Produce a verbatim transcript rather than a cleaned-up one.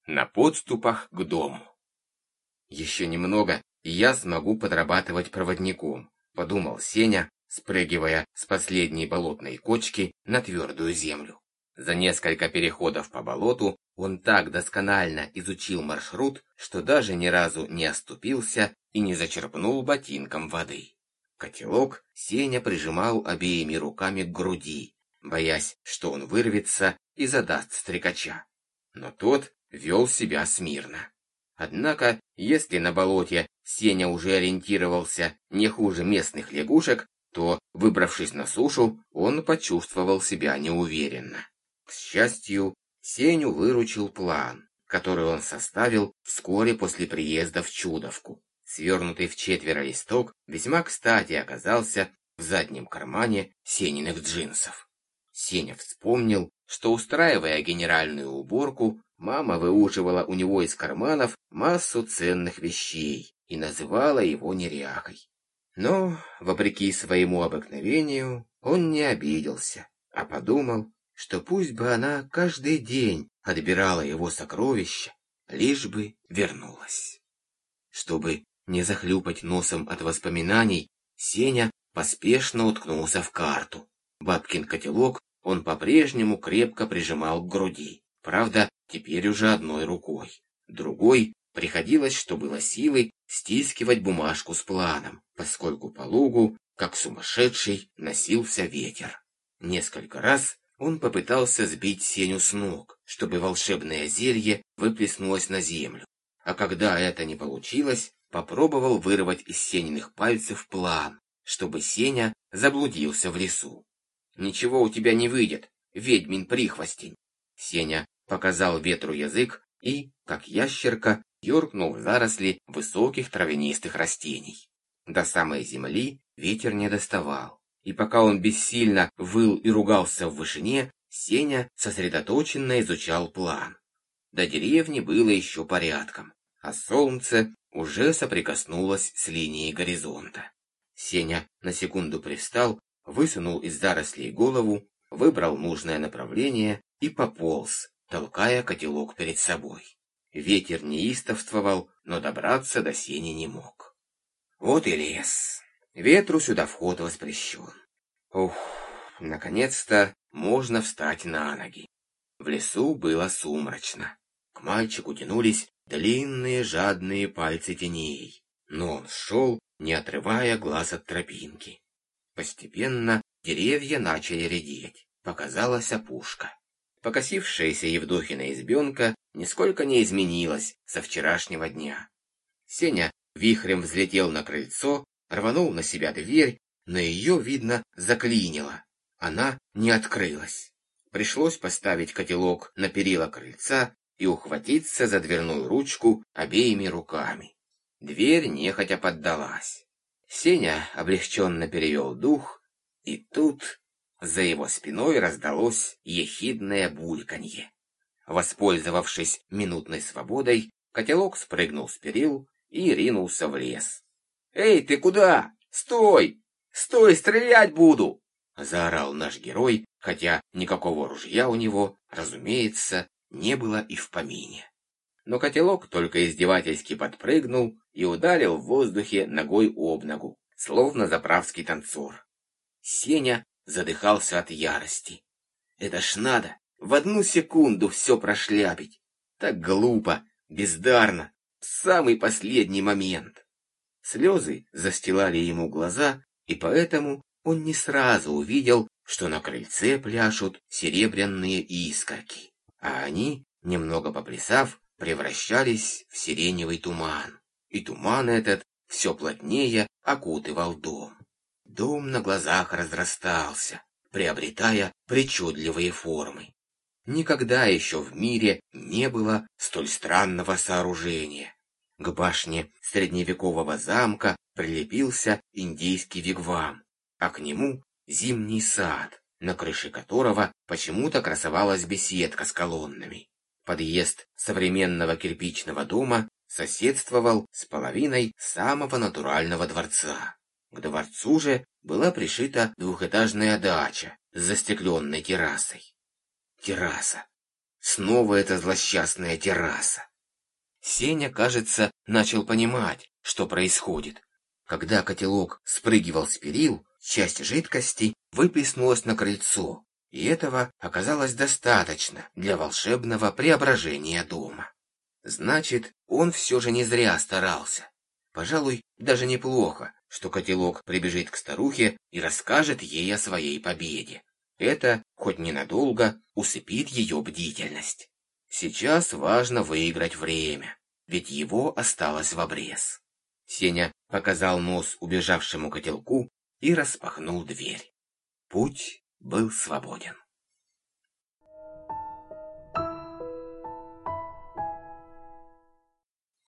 на подступах к дому. «Еще немного, и я смогу подрабатывать проводником», — подумал Сеня, спрыгивая с последней болотной кочки на твердую землю. За несколько переходов по болоту он так досконально изучил маршрут, что даже ни разу не оступился и не зачерпнул ботинком воды. Котелок Сеня прижимал обеими руками к груди, боясь, что он вырвется и задаст стрекача. Но тот вел себя смирно. Однако, если на болоте Сеня уже ориентировался не хуже местных лягушек, то, выбравшись на сушу, он почувствовал себя неуверенно. К счастью, Сеню выручил план, который он составил вскоре после приезда в Чудовку. Свернутый в четверо листок весьма кстати оказался в заднем кармане Сениных джинсов. Сеня вспомнил, что, устраивая генеральную уборку, мама выуживала у него из карманов массу ценных вещей и называла его неряхой. Но, вопреки своему обыкновению, он не обиделся, а подумал, что пусть бы она каждый день отбирала его сокровища, лишь бы вернулась. Чтобы не захлюпать носом от воспоминаний, Сеня поспешно уткнулся в карту. Бабкин котелок он по-прежнему крепко прижимал к груди, правда, теперь уже одной рукой. Другой приходилось, что было силой, стискивать бумажку с планом, поскольку по лугу, как сумасшедший, носился ветер. Несколько раз он попытался сбить Сеню с ног, чтобы волшебное зелье выплеснулось на землю, а когда это не получилось, попробовал вырвать из Сениных пальцев план, чтобы Сеня заблудился в лесу. «Ничего у тебя не выйдет, ведьмин прихвостень!» Сеня показал ветру язык и, как ящерка, юркнул в заросли высоких травянистых растений. До самой земли ветер не доставал, и пока он бессильно выл и ругался в вышине, Сеня сосредоточенно изучал план. До деревни было еще порядком, а солнце уже соприкоснулось с линией горизонта. Сеня на секунду привстал, высунул из зарослей голову, выбрал нужное направление и пополз, толкая котелок перед собой. Ветер неистовствовал, но добраться до Сени не мог. Вот и лес. Ветру сюда вход воспрещен. Ух, наконец-то можно встать на ноги. В лесу было сумрачно. К мальчику тянулись длинные жадные пальцы теней, но он шел, не отрывая глаз от тропинки. Постепенно деревья начали редеть, показалась опушка. Покосившаяся Евдохина избенка нисколько не изменилась со вчерашнего дня. Сеня вихрем взлетел на крыльцо, рванул на себя дверь, но ее, видно, заклинило. Она не открылась. Пришлось поставить котелок на перила крыльца и ухватиться за дверную ручку обеими руками. Дверь нехотя поддалась. Сеня облегченно перевел дух, и тут за его спиной раздалось ехидное бульканье. Воспользовавшись минутной свободой, котелок спрыгнул с перил и ринулся в лес. «Эй, ты куда? Стой! Стой, стрелять буду!» — заорал наш герой, хотя никакого ружья у него, разумеется, не было и в помине. Но котелок только издевательски подпрыгнул и ударил в воздухе ногой об ногу, словно заправский танцор. Сеня задыхался от ярости. Это ж надо в одну секунду все прошляпить. Так глупо, бездарно, в самый последний момент. Слезы застилали ему глаза, и поэтому он не сразу увидел, что на крыльце пляшут серебряные искорки, а они, немного поплясав, превращались в сиреневый туман, и туман этот все плотнее окутывал дом. Дом на глазах разрастался, приобретая причудливые формы. Никогда еще в мире не было столь странного сооружения. К башне средневекового замка прилепился индийский вигвам, а к нему зимний сад, на крыше которого почему-то красовалась беседка с колоннами. Подъезд современного кирпичного дома соседствовал с половиной самого натурального дворца. К дворцу же была пришита двухэтажная дача с застекленной террасой. Терраса. Снова эта злосчастная терраса. Сеня, кажется, начал понимать, что происходит. Когда котелок спрыгивал с перил, часть жидкости выплеснулась на крыльцо, и этого оказалось достаточно для волшебного преображения дома. Значит, он все же не зря старался. Пожалуй, даже неплохо, что котелок прибежит к старухе и расскажет ей о своей победе. Это, хоть ненадолго, усыпит ее бдительность. Сейчас важно выиграть время, ведь его осталось в обрез. Сеня показал нос убежавшему котелку и распахнул дверь. Путь был свободен.